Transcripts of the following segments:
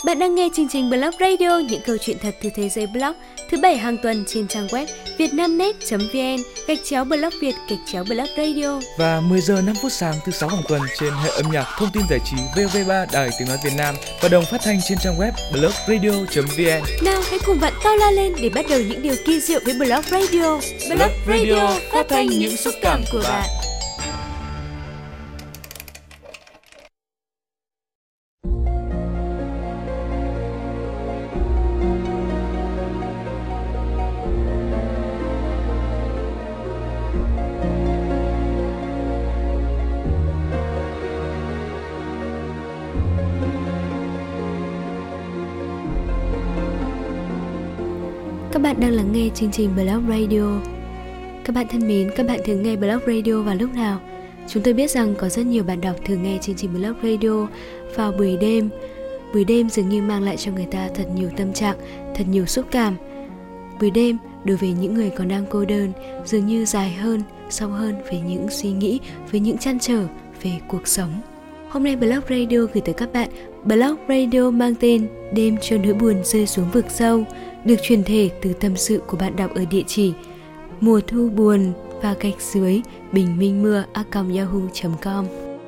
Bạn đang nghe chương trình Blog Radio, những câu chuyện thật từ thế giới blog, thứ 7 hàng tuần trên trang web vietnamnet.vn/blog radio. Và 10 giờ 5 phút sáng thứ 6 hàng tuần trên hệ âm nhạc thông tin giải trí VOV3 Đài Tiếng Nói Việt Nam và đồng phát thanh trên trang web blogradio.vn. Nào hãy cùng bạn cao la lên để bắt đầu những điều kỳ diệu với Blog Radio. Blog Radio phát thanh những xúc cảm của bạn. Các bạn đang lắng nghe chương trình Blog Radio. Các bạn thân mến, các bạn thường nghe Blog Radio vào lúc nào? Chúng tôi biết rằng có rất nhiều bạn đọc thường nghe chương trình Blog Radio vào buổi đêm. Buổi đêm dường như mang lại cho người ta thật nhiều tâm trạng, thật nhiều xúc cảm. Buổi đêm đối với những người còn đang cô đơn dường như dài hơn, sâu hơn về những suy nghĩ, với những trăn trở về cuộc sống. Hôm nay Blog Radio gửi tới các bạn Blog Radio mang tên Đêm cho nỗi buồn rơi xuống vực sâu, được truyền thể từ tâm sự của bạn đọc ở địa chỉ mùa thu buồn và gạch dưới bình minh mưa @yahoo.com.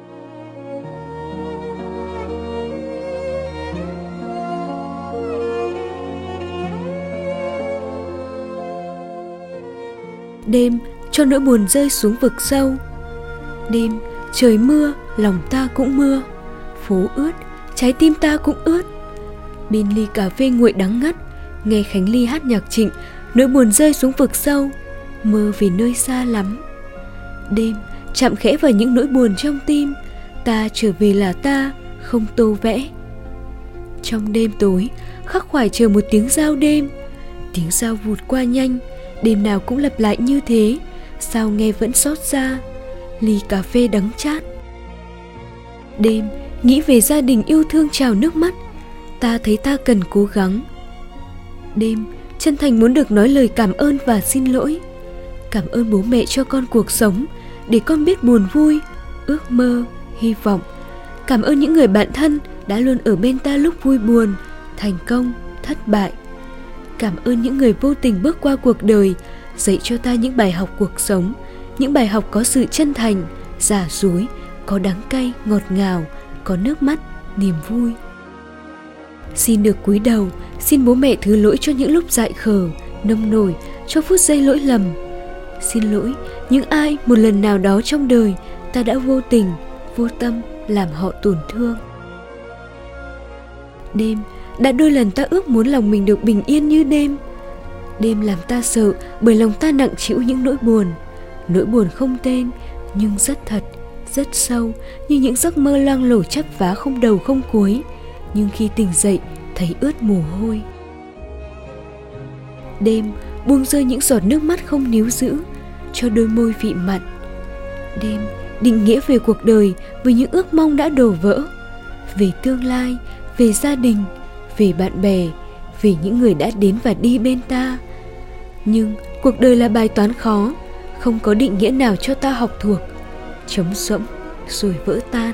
Đêm cho nỗi buồn rơi xuống vực sâu. Đêm trời mưa, lòng ta cũng mưa, phố ướt, trái tim ta cũng ướt. Bên ly cà phê nguội đắng ngắt, nghe Khánh Ly hát nhạc Trịnh, nỗi buồn rơi xuống vực sâu, mơ về nơi xa lắm. Đêm chạm khẽ vào những nỗi buồn trong tim, ta trở về là ta, không tô vẽ. Trong đêm tối, khắc khoải chờ một tiếng giao đêm. Tiếng giao vụt qua nhanh, đêm nào cũng lặp lại như thế, sao nghe vẫn xót xa. Ly cà phê đắng chát. Đêm nghĩ về gia đình yêu thương trào nước mắt, ta thấy ta cần cố gắng. Đêm chân thành muốn được nói lời cảm ơn và xin lỗi. Cảm ơn bố mẹ cho con cuộc sống, để con biết buồn vui, ước mơ, hy vọng. Cảm ơn những người bạn thân đã luôn ở bên ta lúc vui buồn, thành công, thất bại. Cảm ơn những người vô tình bước qua cuộc đời, dạy cho ta những bài học cuộc sống, những bài học có sự chân thành, giả dối, có đắng cay, ngọt ngào, có nước mắt, niềm vui. Xin được cúi đầu, xin bố mẹ thứ lỗi cho những lúc dại khờ, nông nổi, cho phút giây lỗi lầm. Xin lỗi những ai một lần nào đó trong đời ta đã vô tình, vô tâm làm họ tổn thương. Đêm đã đôi lần ta ước muốn lòng mình được bình yên như đêm. Đêm làm ta sợ bởi lòng ta nặng trĩu những nỗi buồn. Nỗi buồn không tên nhưng rất thật, rất sâu, như những giấc mơ loang lổ chắp vá không đầu không cuối, nhưng khi tỉnh dậy thấy ướt mồ hôi. Đêm buông rơi những giọt nước mắt không níu giữ, cho đôi môi vị mặn. Đêm định nghĩa về cuộc đời với những ước mong đã đổ vỡ, về tương lai, về gia đình, về bạn bè, về những người đã đến và đi bên ta. Nhưng cuộc đời là bài toán khó, không có định nghĩa nào cho ta học thuộc, trống rỗng rồi vỡ tan.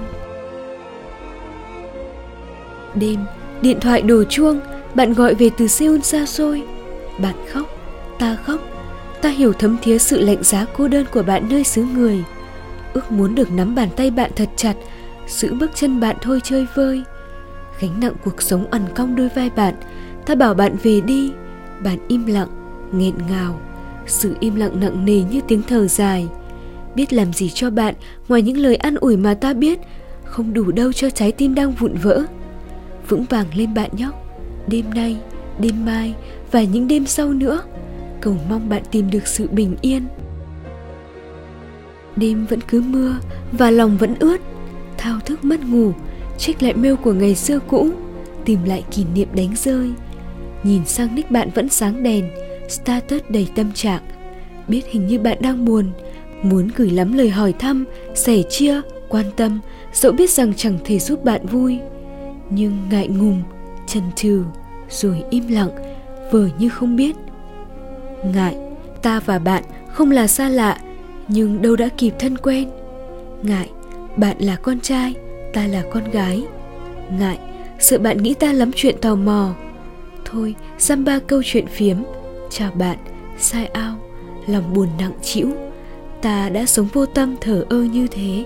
Đêm điện thoại đổ chuông, bạn gọi về từ Seoul xa xôi. Bạn khóc, ta hiểu thấm thía sự lạnh giá cô đơn của bạn nơi xứ người. Ước muốn được nắm bàn tay bạn thật chặt, giữ bước chân bạn thôi chơi vơi. Gánh nặng cuộc sống ằn cong đôi vai bạn, ta bảo bạn về đi. Bạn im lặng, nghẹn ngào, sự im lặng nặng nề như tiếng thở dài. Biết làm gì cho bạn ngoài những lời an ủi mà ta biết không đủ đâu cho trái tim đang vụn vỡ. Vững vàng lên bạn nhóc, đêm nay, đêm mai và những đêm sau nữa, cầu mong bạn tìm được sự bình yên. Đêm vẫn cứ mưa và lòng vẫn ướt, thao thức mất ngủ, check lại mail của ngày xưa cũ, tìm lại kỷ niệm đánh rơi. Nhìn sang nick bạn vẫn sáng đèn, status đầy tâm trạng. Biết hình như bạn đang buồn, muốn gửi lắm lời hỏi thăm, sẻ chia, quan tâm, dẫu biết rằng chẳng thể giúp bạn vui. Nhưng ngại ngùng, chần chừ, rồi im lặng, vờ như không biết. Ngại, ta và bạn không là xa lạ, nhưng đâu đã kịp thân quen. Ngại, bạn là con trai, ta là con gái. Ngại, sợ bạn nghĩ ta lắm chuyện tò mò. Thôi, dăm ba câu chuyện phiếm. Chào bạn, sai ao, lòng buồn nặng trĩu. Ta đã sống vô tâm thờ ơ như thế.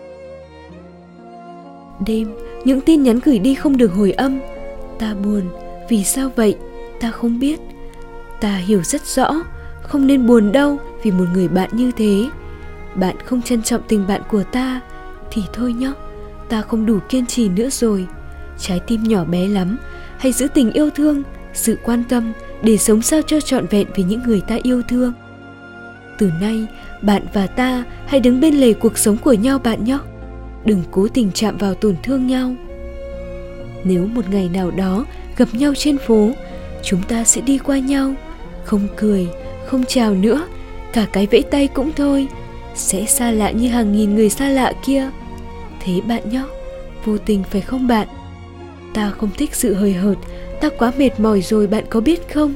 Đêm, những tin nhắn gửi đi không được hồi âm. Ta buồn, vì sao vậy? Ta không biết. Ta hiểu rất rõ, không nên buồn đâu vì một người bạn như thế. Bạn không trân trọng tình bạn của ta thì thôi nhé, ta không đủ kiên trì nữa rồi. Trái tim nhỏ bé lắm, hãy giữ tình yêu thương, sự quan tâm để sống sao cho trọn vẹn với những người ta yêu thương. Từ nay, bạn và ta hãy đứng bên lề cuộc sống của nhau bạn nhé. Đừng cố tình chạm vào tổn thương nhau. Nếu một ngày nào đó gặp nhau trên phố, chúng ta sẽ đi qua nhau, không cười, không chào nữa, cả cái vẫy tay cũng thôi, sẽ xa lạ như hàng nghìn người xa lạ kia. Thế bạn nhé, vô tình phải không bạn? Ta không thích sự hời hợt, ta quá mệt mỏi rồi bạn có biết không?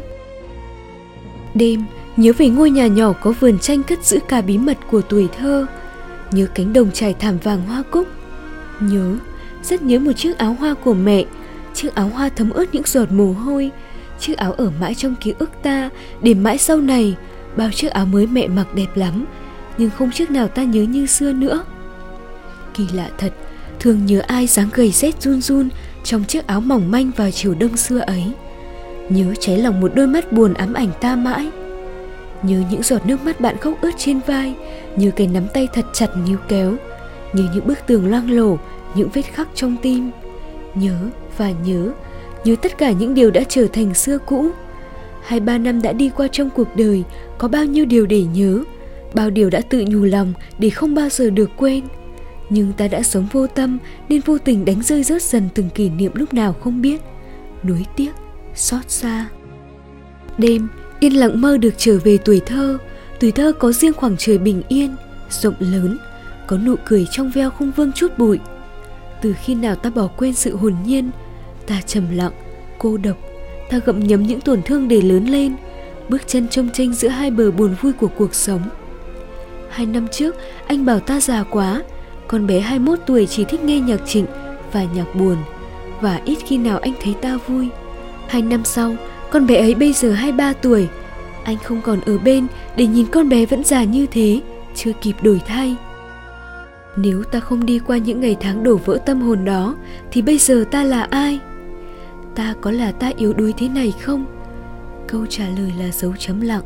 Đêm, nhớ về ngôi nhà nhỏ có vườn tranh cất giữ cả bí mật của tuổi thơ. Nhớ cánh đồng trải thảm vàng hoa cúc. Nhớ, rất nhớ một chiếc áo hoa của mẹ. Chiếc áo hoa thấm ướt những giọt mồ hôi. Chiếc áo ở mãi trong ký ức ta, để mãi sau này. Bao chiếc áo mới mẹ mặc đẹp lắm, nhưng không chiếc nào ta nhớ như xưa nữa. Kỳ lạ thật, thường nhớ ai dáng gầy rét run run trong chiếc áo mỏng manh vào chiều đông xưa ấy. Nhớ cháy lòng một đôi mắt buồn ám ảnh ta mãi. Nhớ những giọt nước mắt bạn khóc ướt trên vai. Nhớ cái nắm tay thật chặt níu kéo. Nhớ những bức tường loang lổ, những vết khắc trong tim. Nhớ và nhớ tất cả những điều đã trở thành xưa cũ. 2-3 năm đã đi qua trong cuộc đời, có bao nhiêu điều để nhớ, bao điều đã tự nhủ lòng để không bao giờ được quên. Nhưng ta đã sống vô tâm nên vô tình đánh rơi rớt dần từng kỷ niệm lúc nào không biết. Nuối tiếc, xót xa. Đêm, yên lặng mơ được trở về tuổi thơ. Tuổi thơ có riêng khoảng trời bình yên, rộng lớn, có nụ cười trong veo không vương chút bụi. Từ khi nào ta bỏ quên sự hồn nhiên, ta trầm lặng, cô độc, ta gặm nhấm những tổn thương để lớn lên, bước chân chông chênh giữa hai bờ buồn vui của cuộc sống. 2 năm trước, anh bảo ta già quá, con bé 21 tuổi chỉ thích nghe nhạc Trịnh và nhạc buồn, và ít khi nào anh thấy ta vui. 2 năm sau, con bé ấy bây giờ 23 tuổi, anh không còn ở bên để nhìn con bé vẫn già như thế, chưa kịp đổi thay. Nếu ta không đi qua những ngày tháng đổ vỡ tâm hồn đó, thì bây giờ ta là ai? Ta có là ta yếu đuối thế này không? Câu trả lời là dấu chấm lặng.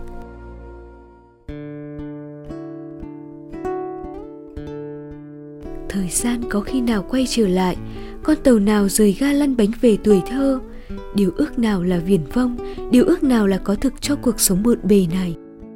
Thời gian có khi nào quay trở lại, con tàu nào rời ga lăn bánh về tuổi thơ. Điều ước nào là viển vông, điều ước nào là có thực cho cuộc sống bộn bề này.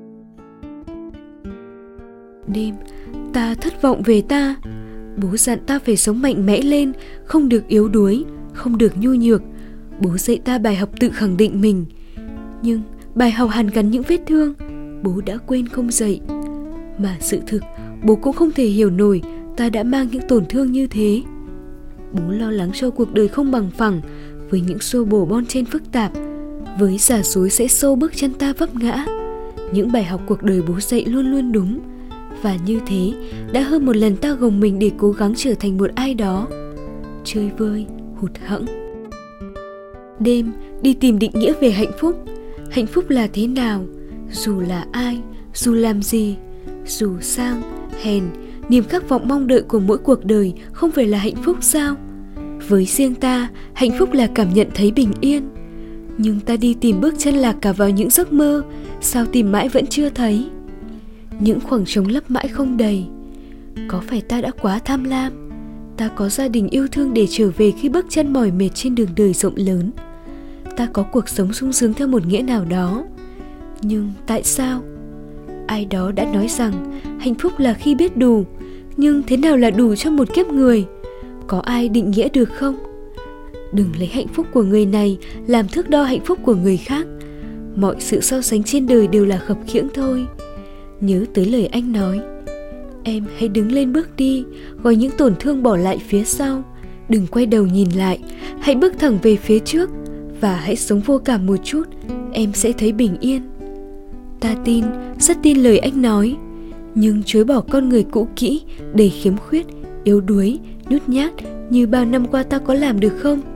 Đêm, ta thất vọng về ta. Bố dặn ta phải sống mạnh mẽ lên, không được yếu đuối, không được nhu nhược. Bố dạy ta bài học tự khẳng định mình. Nhưng bài học hàn gắn những vết thương, bố đã quên không dạy. Mà sự thực, bố cũng không thể hiểu nổi ta đã mang những tổn thương như thế. Bố lo lắng cho cuộc đời không bằng phẳng, với những xô bồ bon chen phức tạp, với giả dối sẽ xô bước chân ta vấp ngã. Những bài học cuộc đời bố dạy luôn luôn đúng. Và như thế, đã hơn một lần ta gồng mình để cố gắng trở thành một ai đó, chơi vơi, hụt hẫng. Đêm, đi tìm định nghĩa về hạnh phúc. Hạnh phúc là thế nào? Dù là ai, dù làm gì, dù sang, hèn, niềm khát vọng mong đợi của mỗi cuộc đời không phải là hạnh phúc sao? Với riêng ta, hạnh phúc là cảm nhận thấy bình yên. Nhưng ta đi tìm bước chân lạc cả vào những giấc mơ, sao tìm mãi vẫn chưa thấy? Những khoảng trống lấp mãi không đầy. Có phải ta đã quá tham lam? Ta có gia đình yêu thương để trở về khi bước chân mỏi mệt trên đường đời rộng lớn. Ta có cuộc sống sung sướng theo một nghĩa nào đó. Nhưng tại sao? Ai đó đã nói rằng hạnh phúc là khi biết đủ. Nhưng thế nào là đủ cho một kiếp người? Có ai định nghĩa được không? Đừng lấy hạnh phúc của người này làm thước đo hạnh phúc của người khác. Mọi sự so sánh trên đời đều là khập khiễng thôi. Nhớ tới lời anh nói, em hãy đứng lên bước đi, gọi những tổn thương bỏ lại phía sau. Đừng quay đầu nhìn lại, hãy bước thẳng về phía trước. Và hãy sống vô cảm một chút, em sẽ thấy bình yên. Ta tin, rất tin lời anh nói. Nhưng chối bỏ con người cũ kỹ, đầy khiếm khuyết, yếu đuối, nhút nhát như bao năm qua ta có làm được không?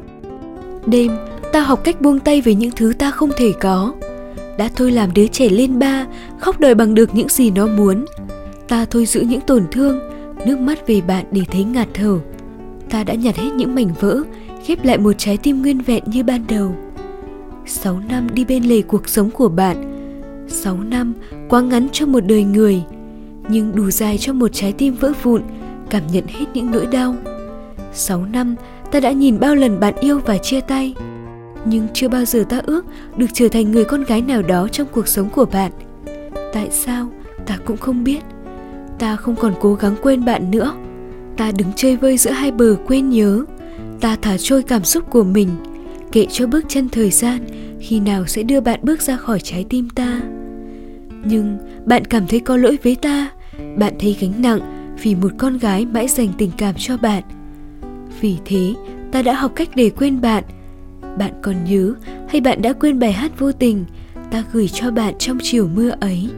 Đêm, ta học cách buông tay với những thứ ta không thể có. Đã thôi làm đứa trẻ lên ba, khóc đòi bằng được những gì nó muốn. Ta thôi giữ những tổn thương, nước mắt về bạn để thấy ngạt thở. Ta đã nhặt hết những mảnh vỡ, ghép lại một trái tim nguyên vẹn như ban đầu. 6 năm đi bên lề cuộc sống của bạn. 6 năm quá ngắn cho một đời người, nhưng đủ dài cho một trái tim vỡ vụn, cảm nhận hết những nỗi đau. 6 năm ta đã nhìn bao lần bạn yêu và chia tay, nhưng chưa bao giờ ta ước được trở thành người con gái nào đó trong cuộc sống của bạn. Tại sao ta cũng không biết. Ta không còn cố gắng quên bạn nữa. Ta đứng chơi vơi giữa hai bờ quên nhớ. Ta thả trôi cảm xúc của mình, kệ cho bước chân thời gian khi nào sẽ đưa bạn bước ra khỏi trái tim ta. Nhưng bạn cảm thấy có lỗi với ta. Bạn thấy gánh nặng vì một con gái mãi dành tình cảm cho bạn. Vì thế ta đã học cách để quên bạn. Bạn còn nhớ hay bạn đã quên bài hát vô tình ta gửi cho bạn trong chiều mưa ấy?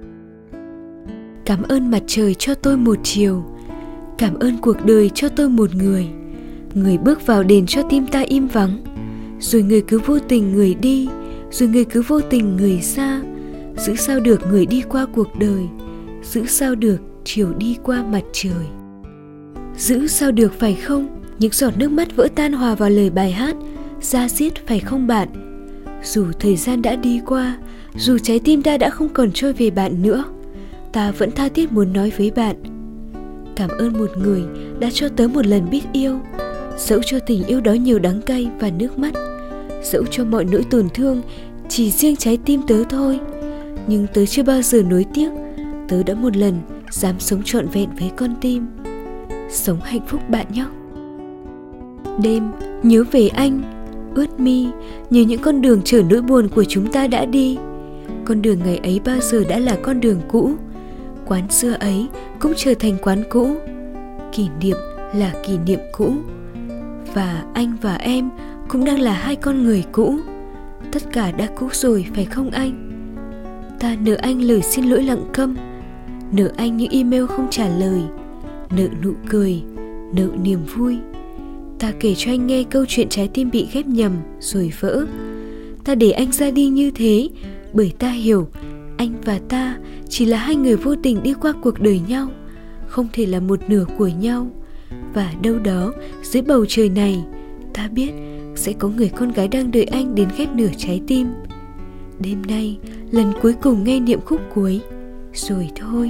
Cảm ơn mặt trời cho tôi một chiều. Cảm ơn cuộc đời cho tôi một người. Người bước vào đền cho tim ta im vắng. Rồi người cứ vô tình người đi. Rồi người cứ vô tình người xa. Giữ sao được người đi qua cuộc đời. Giữ sao được chiều đi qua mặt trời. Giữ sao được phải không? Những giọt nước mắt vỡ tan hòa vào lời bài hát da diết phải không bạn? Dù thời gian đã đi qua, dù trái tim ta đã không còn trôi về bạn nữa, ta vẫn tha thiết muốn nói với bạn: cảm ơn một người đã cho tớ một lần biết yêu. Dẫu cho tình yêu đó nhiều đắng cay và nước mắt, dẫu cho mọi nỗi tổn thương chỉ riêng trái tim tớ thôi, nhưng tớ chưa bao giờ nuối tiếc. Tớ đã một lần dám sống trọn vẹn với con tim. Sống hạnh phúc bạn nhé. Đêm, nhớ về anh, ướt mi, nhớ những con đường chở nỗi buồn của chúng ta đã đi. Con đường ngày ấy bao giờ đã là con đường cũ. Quán xưa ấy cũng trở thành quán cũ. Kỷ niệm là kỷ niệm cũ. Và anh và em cũng đang là hai con người cũ. Tất cả đã cũ rồi phải không anh? Ta nợ anh lời xin lỗi lặng câm, nợ anh những email không trả lời, nợ nụ cười, nợ niềm vui. Ta kể cho anh nghe câu chuyện trái tim bị ghép nhầm rồi vỡ. Ta để anh ra đi như thế bởi ta hiểu anh và ta chỉ là hai người vô tình đi qua cuộc đời nhau, không thể là một nửa của nhau. Và đâu đó dưới bầu trời này, ta biết sẽ có người con gái đang đợi anh đến ghép nửa trái tim. Đêm nay lần cuối cùng nghe niệm khúc cuối rồi thôi.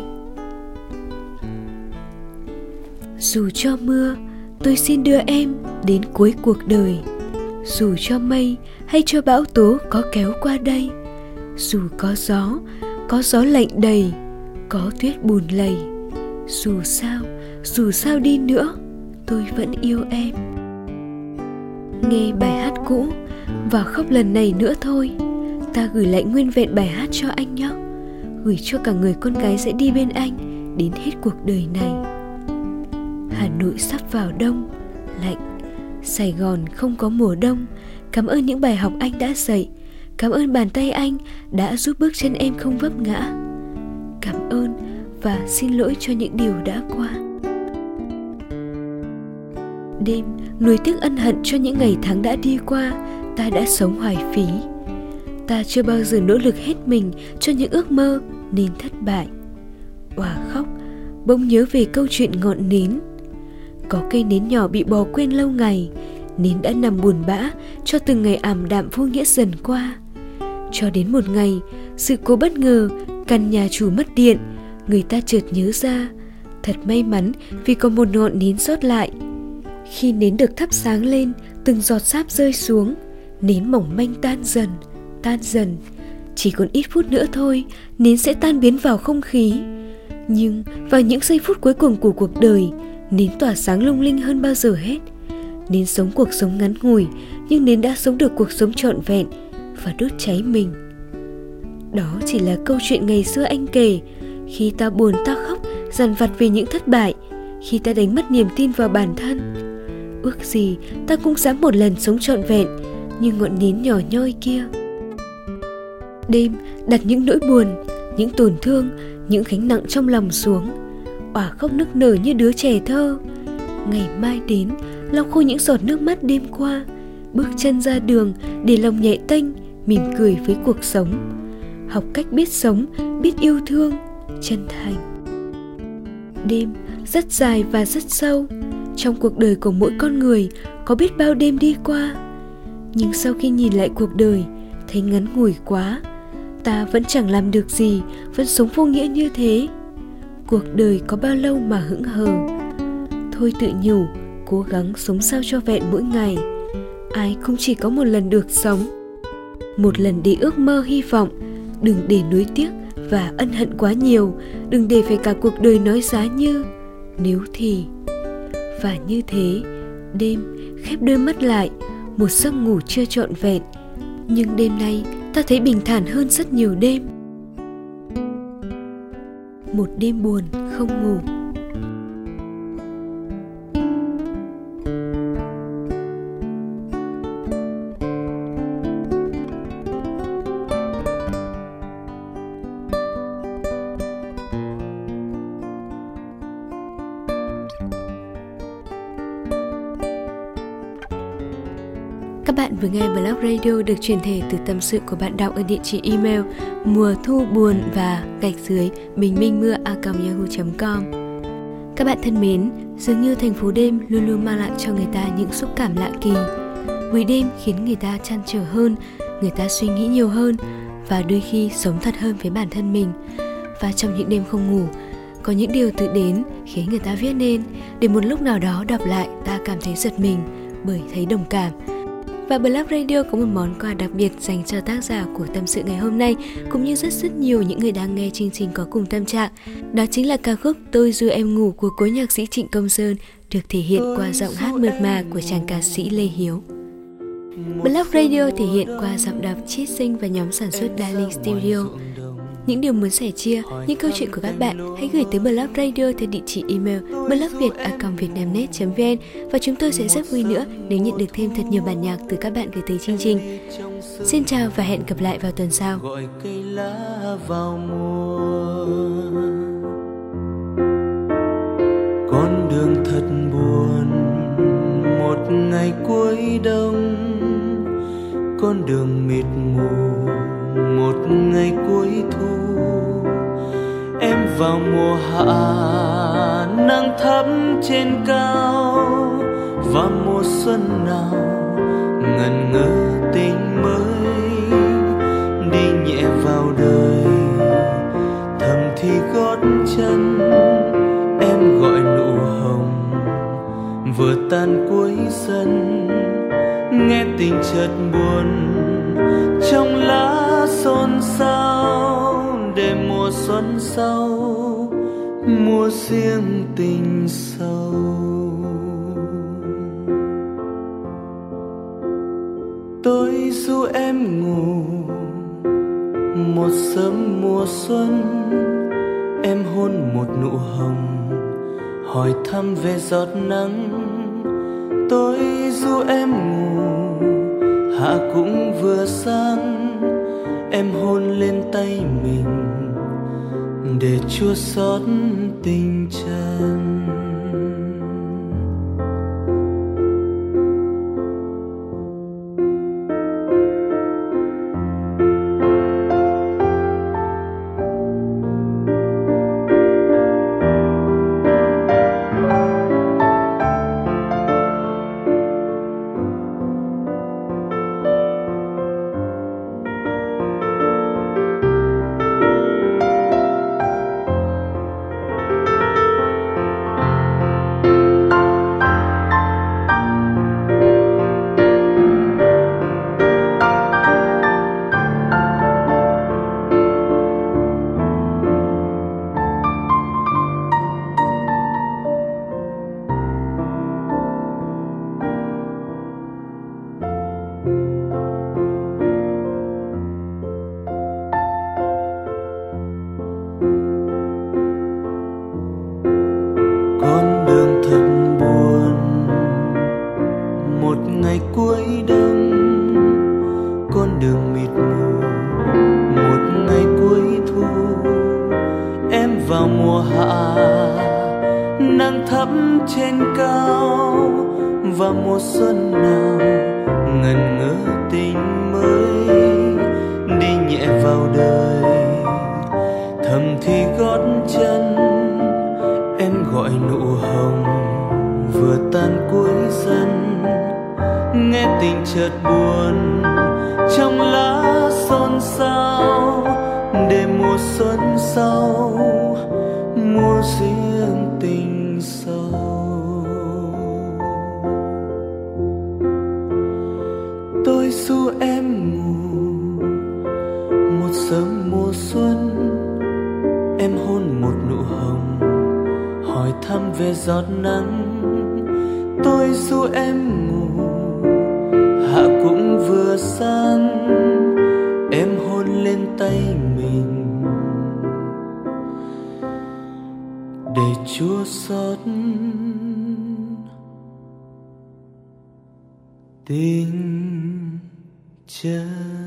Dù cho mưa, tôi xin đưa em đến cuối cuộc đời. Dù cho mây hay cho bão tố có kéo qua đây, dù có gió lạnh đầy, có tuyết bùn lầy, dù sao đi nữa, tôi vẫn yêu em. Nghe bài hát cũ và khóc lần này nữa thôi. Ta gửi lại nguyên vẹn bài hát cho anh nhé. Gửi cho cả người con gái sẽ đi bên anh đến hết cuộc đời này. Hà Nội sắp vào đông, lạnh. Sài Gòn không có mùa đông. Cảm ơn những bài học anh đã dạy. Cảm ơn bàn tay anh đã giúp bước chân em không vấp ngã. Cảm ơn và xin lỗi cho những điều đã qua. Đêm nuối tiếc ân hận cho những ngày tháng đã đi qua. Ta đã sống hoài phí. Ta chưa bao giờ nỗ lực hết mình cho những ước mơ nên thất bại. Òa khóc, bỗng nhớ về câu chuyện ngọn nến. Có cây nến nhỏ bị bỏ quên lâu ngày, nến đã nằm buồn bã cho từng ngày ảm đạm vô nghĩa dần qua. Cho đến một ngày, sự cố bất ngờ, căn nhà chủ mất điện, người ta chợt nhớ ra, thật may mắn vì có một ngọn nến sót lại. Khi nến được thắp sáng lên, từng giọt sáp rơi xuống, nến mỏng manh tan dần. Chỉ còn ít phút nữa thôi, nến sẽ tan biến vào không khí. Nhưng vào những giây phút cuối cùng của cuộc đời, nến tỏa sáng lung linh hơn bao giờ hết. Nến sống cuộc sống ngắn ngủi, nhưng nến đã sống được cuộc sống trọn vẹn và đốt cháy mình. Đó chỉ là câu chuyện ngày xưa anh kể. Khi ta buồn ta khóc, dằn vặt vì những thất bại. Khi ta đánh mất niềm tin vào bản thân. Ước gì ta cũng dám một lần sống trọn vẹn như ngọn nến nhỏ nhoi kia. Đêm đặt những nỗi buồn, những tổn thương, những gánh nặng trong lòng xuống, òa khóc nức nở như đứa trẻ thơ. Ngày mai đến, lau khô những giọt nước mắt đêm qua, bước chân ra đường để lòng nhẹ tênh, mỉm cười với cuộc sống. Học cách biết sống, biết yêu thương, chân thành. Đêm rất dài và rất sâu. Trong cuộc đời của mỗi con người có biết bao đêm đi qua. Nhưng sau khi nhìn lại cuộc đời, thấy ngắn ngủi quá. Ta vẫn chẳng làm được gì, vẫn sống vô nghĩa như thế. Cuộc đời có bao lâu mà hững hờ. Thôi tự nhủ, cố gắng sống sao cho vẹn mỗi ngày. Ai cũng chỉ có một lần được sống. Một lần để ước mơ hy vọng. Đừng để nuối tiếc và ân hận quá nhiều. Đừng để phải cả cuộc đời nói giá như nếu thì. Và như thế, đêm khép đôi mắt lại, một giấc ngủ chưa trọn vẹn. Nhưng đêm nay ta thấy bình thản hơn rất nhiều đêm. Một đêm buồn không ngủ. Các bạn vừa nghe Blog Radio được truyền thể từ tâm sự của bạn đọc ở địa chỉ email mùa thu buồn và _bình_minh_mưa@yahoo.com. Các bạn thân mến, dường như thành phố đêm luôn luôn mang lại cho người ta những xúc cảm lạ kỳ. Buổi đêm khiến người ta trăn trở hơn, người ta suy nghĩ nhiều hơn và đôi khi sống thật hơn với bản thân mình. Và trong những đêm không ngủ, có những điều tự đến khiến người ta viết nên, để một lúc nào đó đọc lại ta cảm thấy giật mình bởi thấy đồng cảm. Và Blog Radio có một món quà đặc biệt dành cho tác giả của tâm sự ngày hôm nay, cũng như rất nhiều những người đang nghe chương trình có cùng tâm trạng. Đó chính là ca khúc Tôi Ru Em Ngủ của cố nhạc sĩ Trịnh Công Sơn, được thể hiện qua giọng hát mượt mà của chàng ca sĩ Lê Hiếu. Blog Radio thể hiện qua giọng đọc Chiết Sinh và nhóm sản xuất Darling Studio. Những điều muốn sẻ chia, những câu chuyện của các bạn hãy gửi tới Blog Radio theo địa chỉ email blogviet@vietnamnet.vn và chúng tôi sẽ rất vui nữa nếu nhận được thêm thật nhiều bản nhạc từ các bạn gửi tới chương trình. Xin chào và hẹn gặp lại vào tuần sau. Gọi cây lá vào mùa, con đường thật buồn, một ngày cuối đông, con đường mịt mù, một ngày cuối thu. Em vào mùa hạ, nắng thắm trên cao, và mùa xuân nào ngần ngơ tình mới, đi nhẹ vào đời, thầm thì gót chân. Em gọi nụ hồng vừa tan cuối xuân, nghe tình chợt buồn trong lá xôn xao, để mùa xuân sau mùa riêng tình sâu. Tôi ru em ngủ một sớm mùa xuân, em hôn một nụ hồng, hỏi thăm về giọt nắng. Tôi ru em ngủ, hạ cũng vừa sáng, em hôn lên tay mình để chua xót tình chân. Vào mùa hạ, nắng thắm trên cao, và mùa xuân nào ngần ngỡ tình mới đi nhẹ vào đời. Thầm thì gót chân em gọi nụ hồng vừa tan cuối dần. Nghe tình chợt buồn trong lá xôn xao, để mùa xuân sau mùa riêng tình sâu. Tôi ru em ngủ một sớm mùa xuân, em hôn một nụ hồng hỏi thăm về giọt nắng. Tôi ru em ngủ hạ cũng vừa sáng, em hôn lên tay mình để chua xót tình chân.